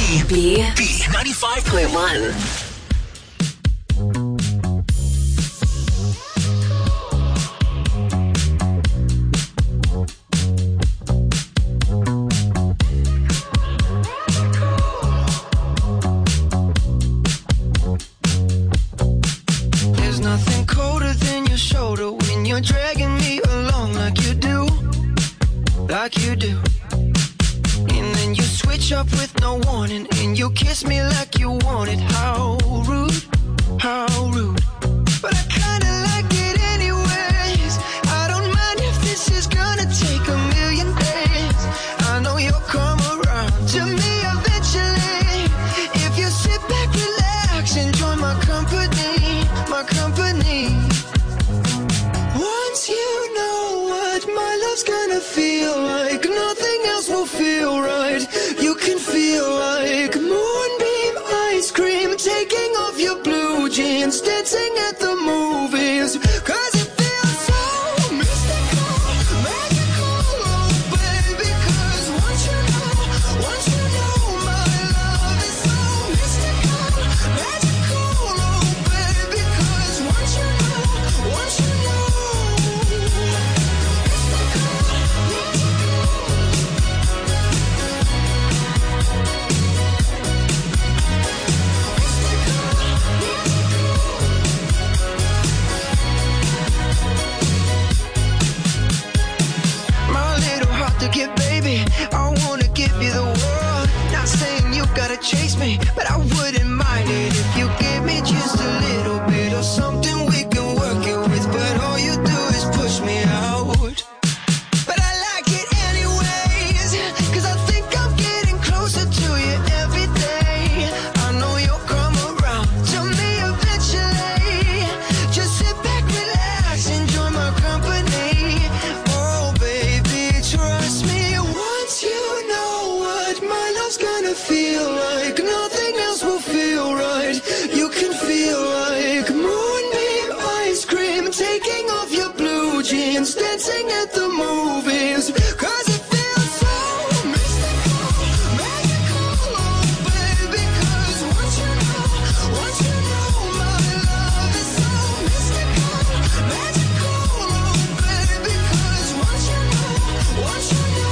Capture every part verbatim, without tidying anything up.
B. B. ninety-five point one. There's nothing colder than your shoulder when you're dragging me along like you do, like you do. And then you switch up with no warning and you kiss me like you want it. How rude, how rude. But I kinda like it anyways. I don't mind if this is gonna take a million days. I know you'll come around to me eventually. If you sit back, relax, enjoy my company, my company. Once you know what my love's gonna feel like, nothing else will feel right. You can feel like moonbeam ice cream, taking off your blue jeans, dancing at the movies. Cause it feels so mystical, magical, oh baby. Cause once you know, once you know my love is so mystical, magical, oh baby. Cause once you know, once you know, get baby, I wanna give you the world. Not saying you gotta chase me, but I wouldn't mind it if you gave me just a little bit of something we can work it with. But all you do is push me out. But I like it anyways, cause I think I'm getting closer to you every day. I know you'll come around to me eventually. Just sit back, relax, enjoy my company. Oh baby, trust me. Once you know what my love's gonna feel like, nothing else will feel right. You can feel like moonbeam ice cream, taking off your blue jeans, dancing at the movies. Cause it feels so mystical, magical, oh baby. Cause once you know, once you know my love is so mystical, magical, oh baby. Cause once you know, once you know.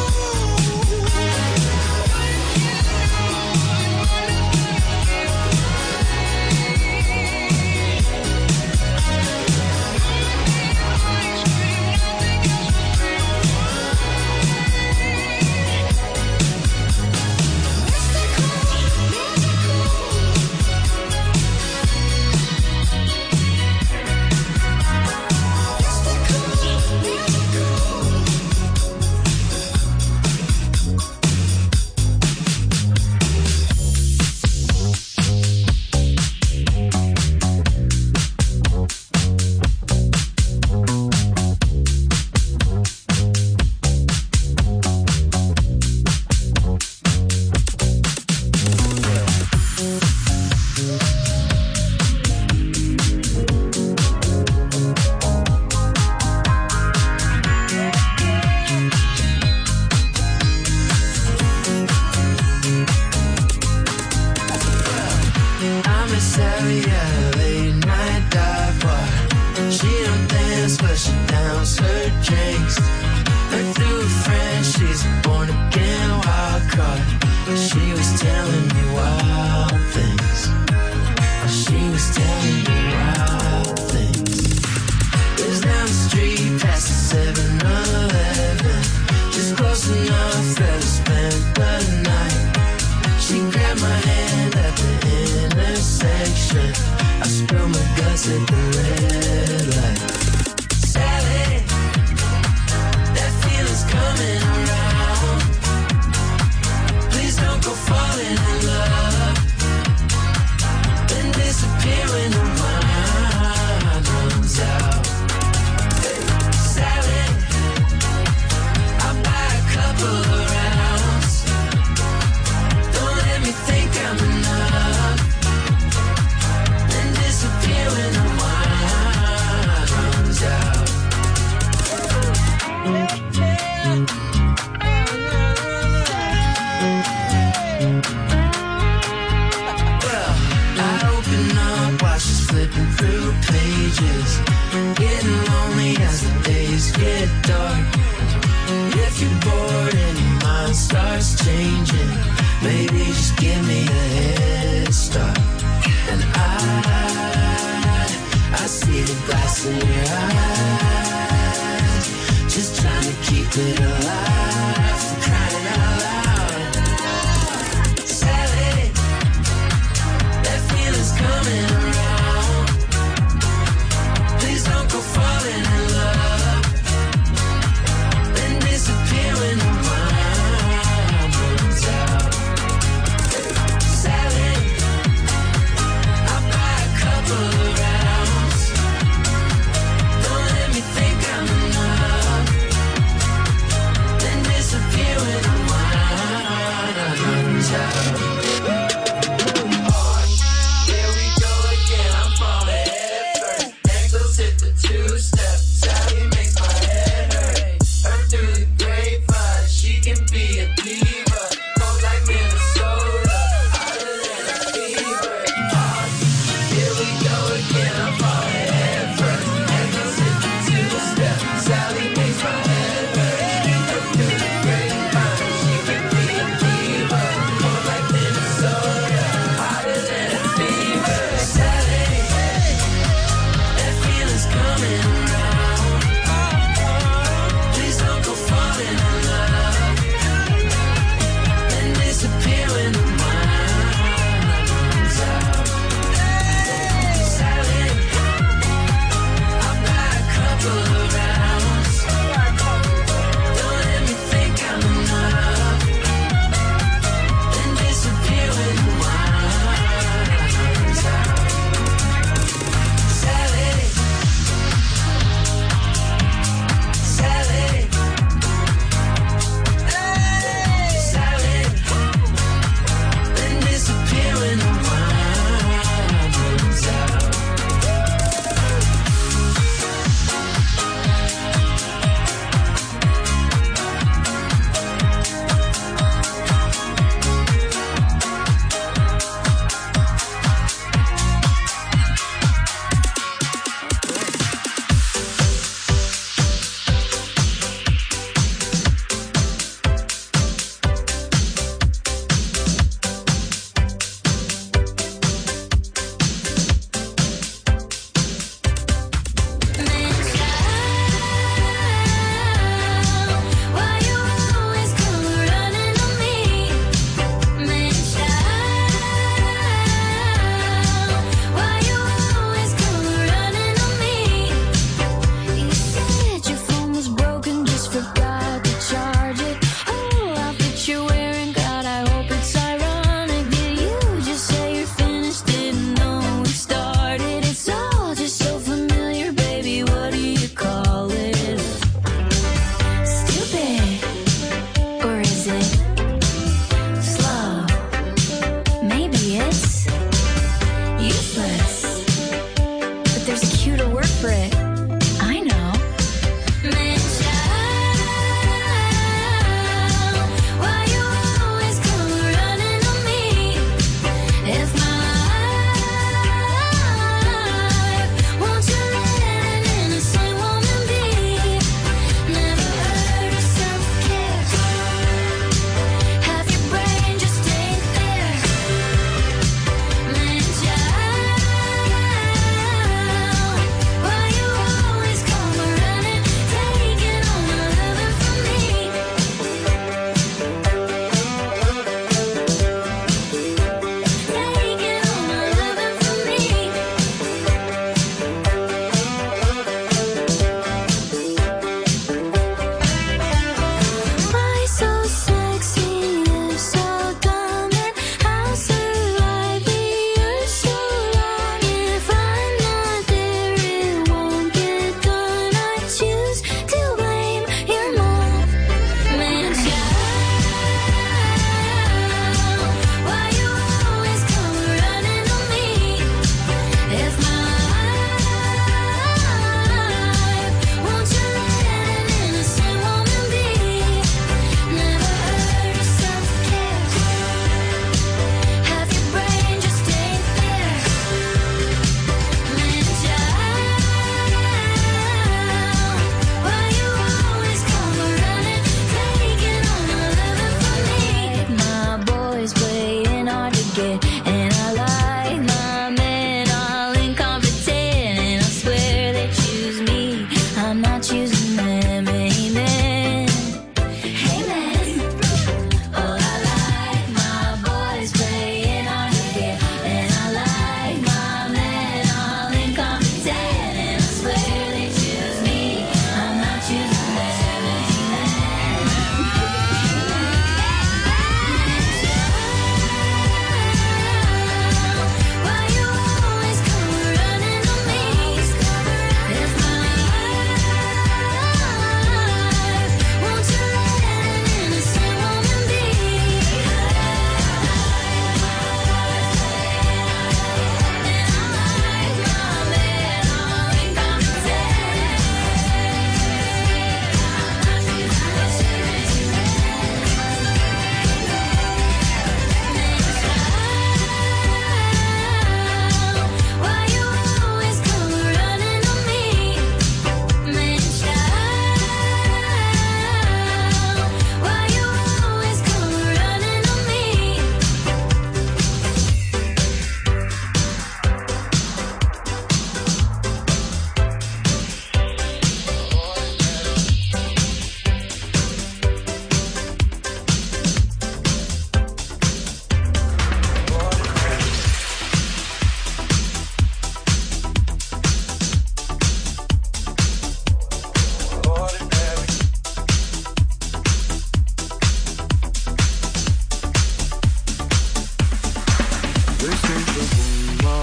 I'm a Saria, late night dive bar. She don't dance, but she downs her drinks. Heard through a friend, she's a born again wild card. She was telling me wild things. She was telling me wild things. Lives down the street past the seven eleven, just close enough that I spent the night. She grabbed my hand at the intersection. I spilled my guts at the red light. Sally, that feeling's coming around. Please don't go falling in love, then disappear when the wine runs out. Hey, Sally, I'll buy a couple of rounds. Don't let me think I'm enough, then disappear when the wine pages, getting lonely as the days get dark. If you're bored and your mind starts changing, maybe just give me a head start. And I, I see the glass in your eyes, just trying to keep it alive, from crying out loud. Sally, that feeling's coming around. Please don't go falling in love, then disappear when the mind runs out. Sally, I'll buy a couple of rounds. Don't let me think I'm enough, then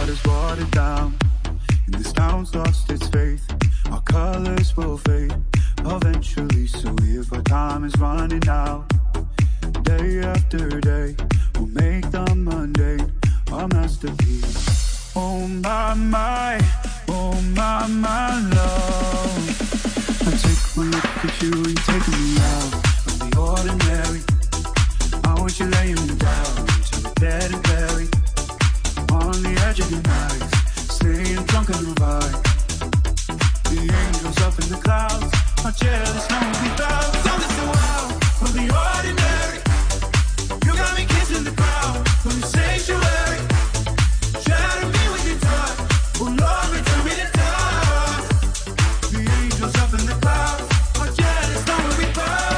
heart is watered down, and this town's lost its faith. Our colors will fade eventually, so if our time is running out, day after day, we'll make the mundane our masterpiece. Oh my, my, oh my, my love. I take one look at you and you're taking me out of the ordinary. I want you laying me down till we're dead and buried on the edge of your night, staying drunk on your vibe. The angels up in the clouds are jealous, no one without. Something so wild from the ordinary. You got me kissing the crowd from the sanctuary. Shatter me with your touch, oh Lord, return me to touch. The angels up in the clouds are jealous, no one without.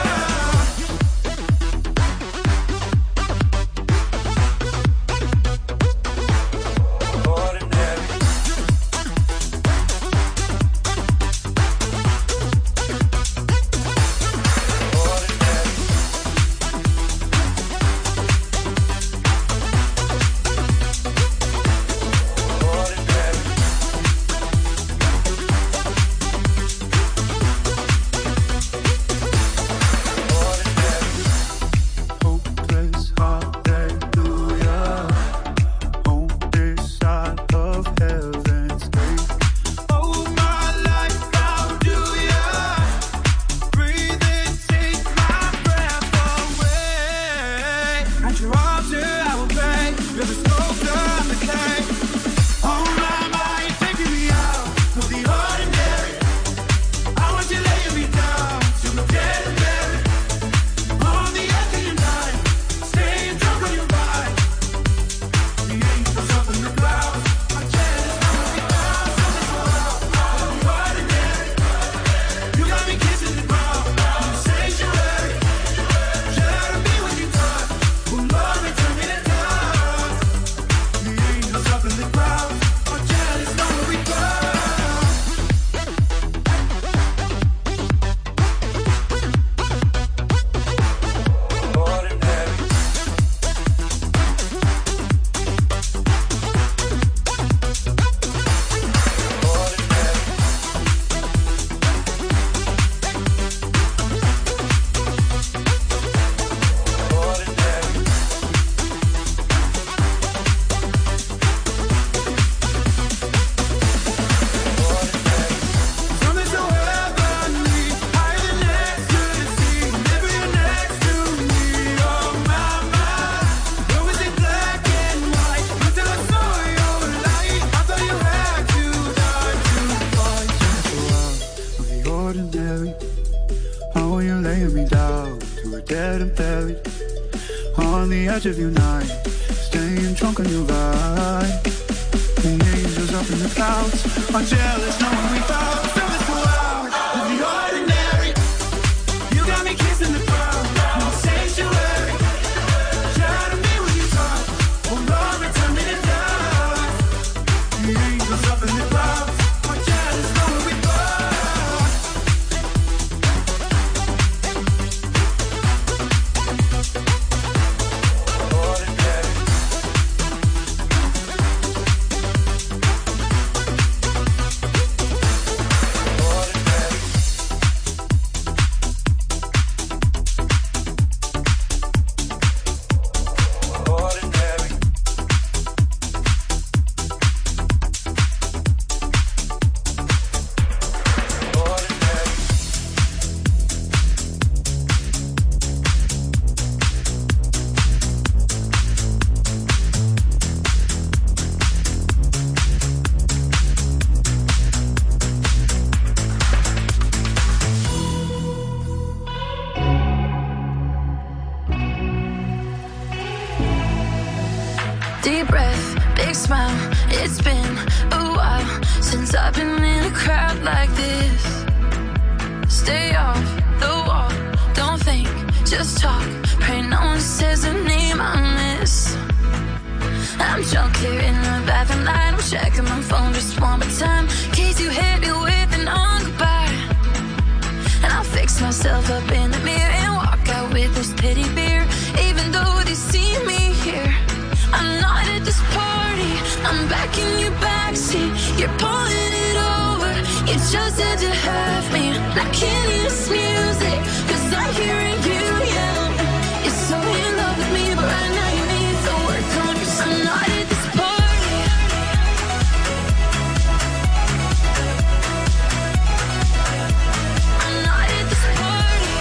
Of your night, staying drunk on your vibe. The angels up in the clouds are jealous, knowing we found something so wild of the ordinary. You got me kissing the crowd in the sanctuary. Shatter me with your touch, oh Lord, return me to dust. The angels up in the clouds are jealous, knowing we Deep breath, big smile. It's been a while since I've been in a crowd like this. Stay off the wall, don't think, just talk. Pray no one says the name I miss. I'm drunk here in the bathroom light. I'm checking my phone just one more time, in case you hit me with an on goodbye. And I'll fix myself up in the mirror and walk out with this pity beer. Even though they see me here, I'm not at this party. I'm back in your You're pulling it over. You just had to have me. I can't hear this music, cause I'm hearing you yell. You're so in love with me, but right now you need to work on yourself. I'm not at this party. I'm not at this party.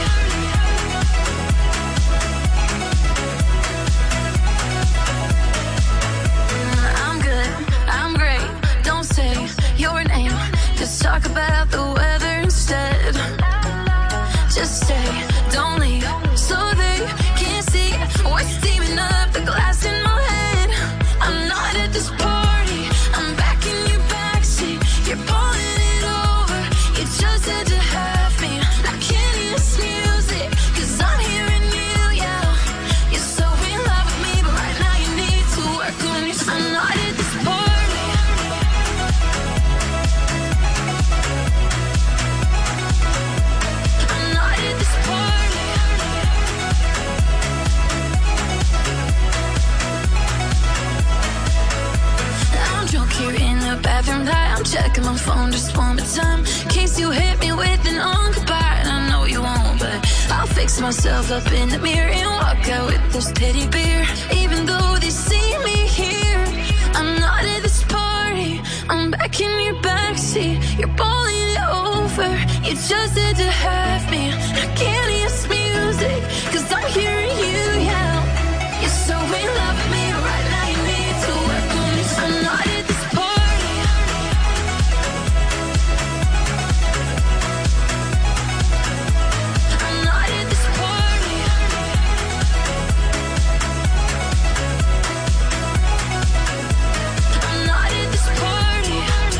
I'm good, I'm great. Don't say your name. Just talk about the weather instead. Just stay, don't leave, so they can't see what's steaming up the glass in my head. I'm not at this party, I'm back in your backseat. You're pulling it over, you just had to have me. I can't hear this music, cause I'm hearing you yell. You're so in love with me, but right now you need to work on yourself. I'm not at this party. I'm not at this party. I'm drunk here in the bathroom light. I'm checking my phone just one more time, in case you hit me with an on goodbye. And I know you won't, but I'll fix myself up in the mirror and walk out with this teddy bear. Even though they see me here, I'm not at this party. I'm back in your backseat. You're pulling it over. You just had to have me. I can't hear this music, cause I'm hearing you yell. You're so in love with me, but right now you need to work on this. I'm not at this party. I'm not at this party. I'm not at this party.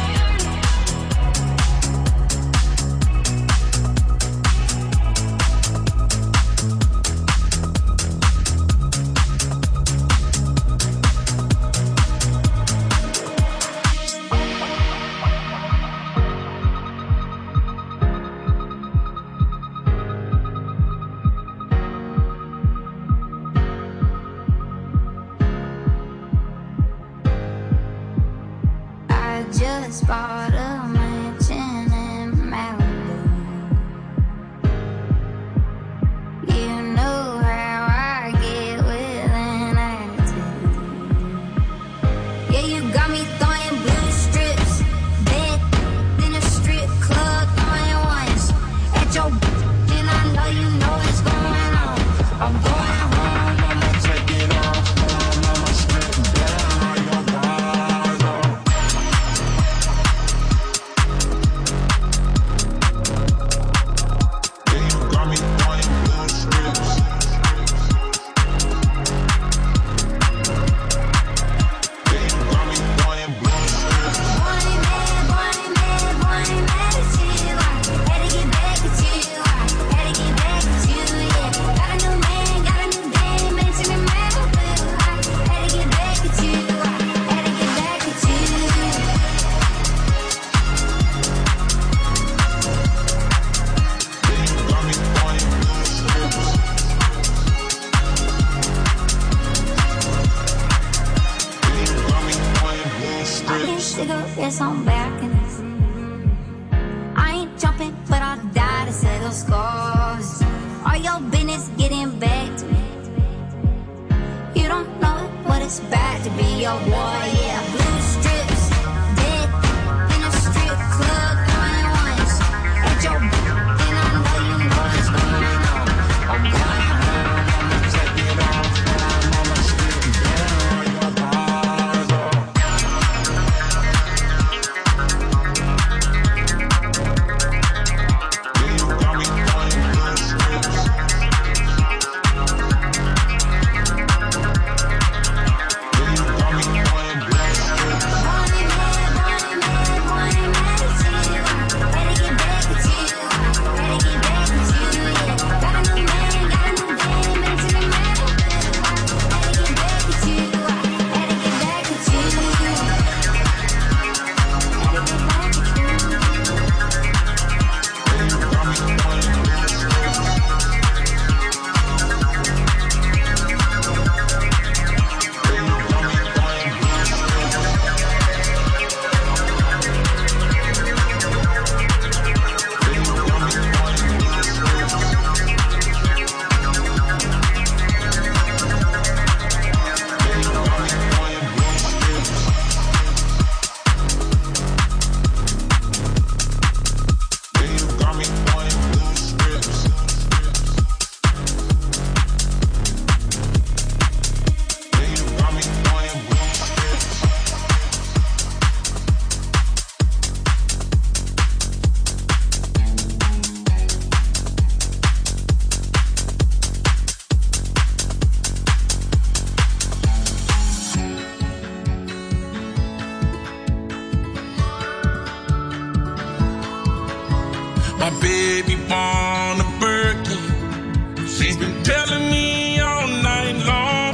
I just bought a mansion in Malibu. You know how I get with an attitude. Yeah, you got me throwing blue strips, bed in a strip club, throwing ones at your and I know you know what's going on. I'm going home, I'ma take it off, I'ma strip down your body. Cigarettes on back and I ain't jumping, but I'll die to settle scores. All your business getting back to me. You don't know what it's bad to be your boy, yeah. Blue strips, dead in a strip club, throwing ones at your and I know you know what's going on. I'm going home, I'ma take it off, I'ma strip down your body. My baby born a Birkin. She's been telling me all night long.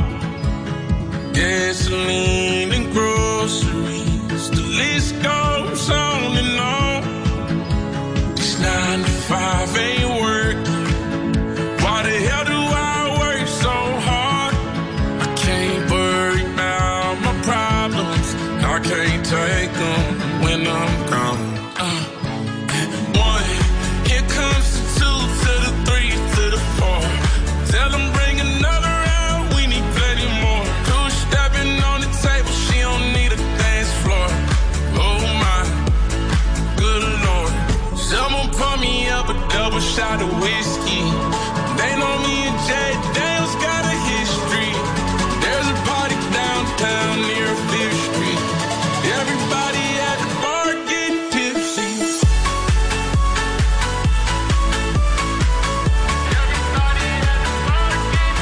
Gasoline and groceries, the list goes on and on. This nine to five ain't working. Why the hell do I work so hard? I can't worry about my problems. I can't take them when I'm gone. Uh, one, here comes the two to the three to the four. Tell them bring another round, we need plenty more. Two stepping on the table, she don't need a dance floor. Oh my, good Lord. Someone pour me up a double shot of whiskey. They know me and Jay Daniels got a history. There's a party downtown near Fifth Street. Everybody at the bar getting tipsy. Everybody at the bar getting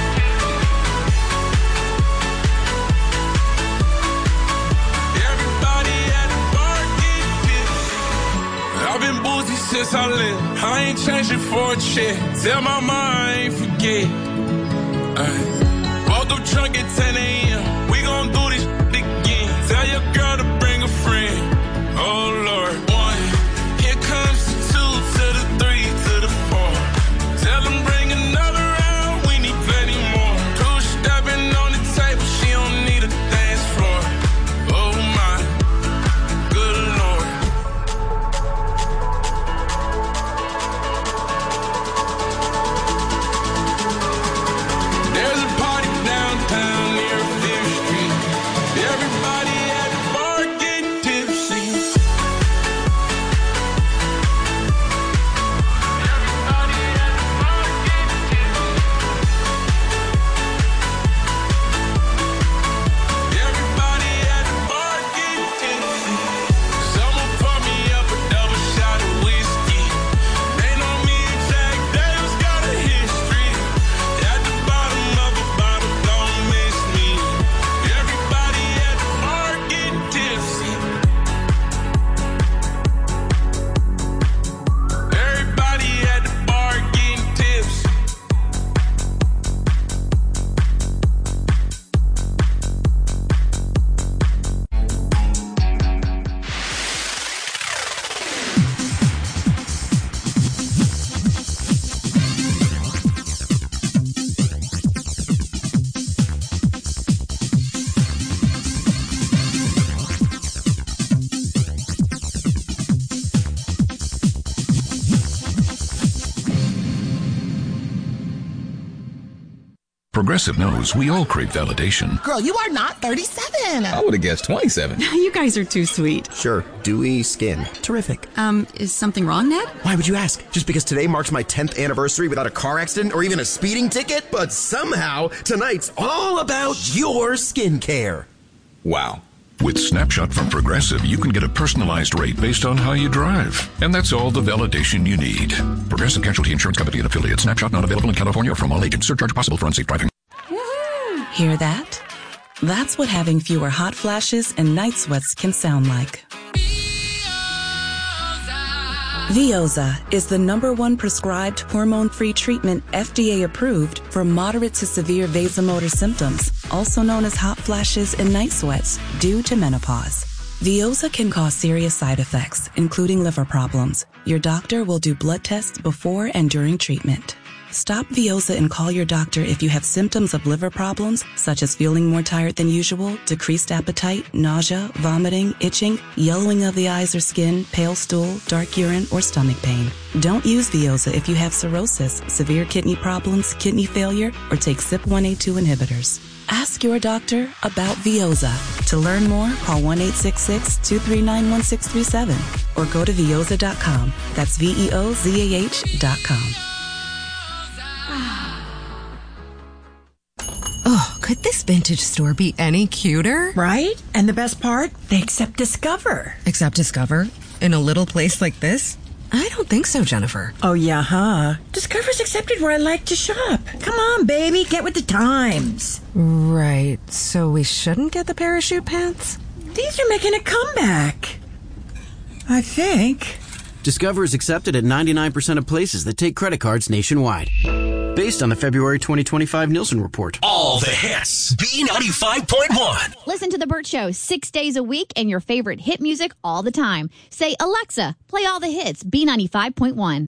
tipsy. Everybody at the bar getting tipsy. I've been boozy since I left. I ain't changing for a check. Tell my mom I ain't forget. Ay. Woke up drunk at ten a.m. We gon' do this again. Tell your girl to bring a friend. Oh Lord. One, here comes the two to the three to the four. Tell them bring another round, we need plenty more. Two stepping on the table, she don't need a dance floor. Oh my, good Lord. There's a party downtown near Fifth Street. Everybody at the bar getting tipsy. Everybody at the bar getting tipsy. Everybody at the bar getting tipsy. Someone pour me up a double shot of whiskey. They know me and Jack Daniels got a history. At the bottom of the bottle, don't miss me. Everybody at the bar getting tipsy. Everybody at the bar getting tipsy. Progressive knows we all crave validation. Girl, you are not thirty-seven. I would have guessed twenty-seven. You guys are too sweet. Sure, dewy skin. Terrific. Um, is something wrong, Ned? Why would you ask? Just because today marks my tenth anniversary without a car accident or even a speeding ticket? But somehow, tonight's all about your skincare. Wow. With Snapshot from Progressive, you can get a personalized rate based on how you drive. And that's all the validation you need. Progressive Casualty Insurance Company and affiliate. Snapshot not available in California or from all agents. Surcharge possible for unsafe driving. Hear that? That's what having fewer hot flashes and night sweats can sound like. Veoza is the number one prescribed hormone-free treatment F D A approved for moderate to severe vasomotor symptoms, also known as hot flashes and night sweats, due to menopause. Veoza can cause serious side effects, including liver problems. Your doctor will do blood tests before and during treatment. Stop Veoza and call your doctor if you have symptoms of liver problems, such as feeling more tired than usual, decreased appetite, nausea, vomiting, itching, yellowing of the eyes or skin, pale stool, dark urine, or stomach pain. Don't use Veoza if you have cirrhosis, severe kidney problems, kidney failure, or take C Y P one A two inhibitors. Ask your doctor about Veoza. To learn more, call one eight six six, two three nine, one six three seven or go to veoza dot com. That's V E O Z A H dot com. Oh, could this vintage store be any cuter? Right? And the best part? They accept Discover. Accept Discover? In a little place like this? I don't think so, Jennifer. Oh, yeah, huh? Discover's accepted where I like to shop. Come on, baby, get with the times. Right, so we shouldn't get the parachute pants? These are making a comeback. I think. Discover is accepted at ninety-nine percent of places that take credit cards nationwide. Based on the February twenty twenty-five Nielsen report. All the hits. B ninety-five point one. Listen to The Burt Show six days a week and your favorite hit music all the time. Say, Alexa, play all the hits. B ninety-five point one.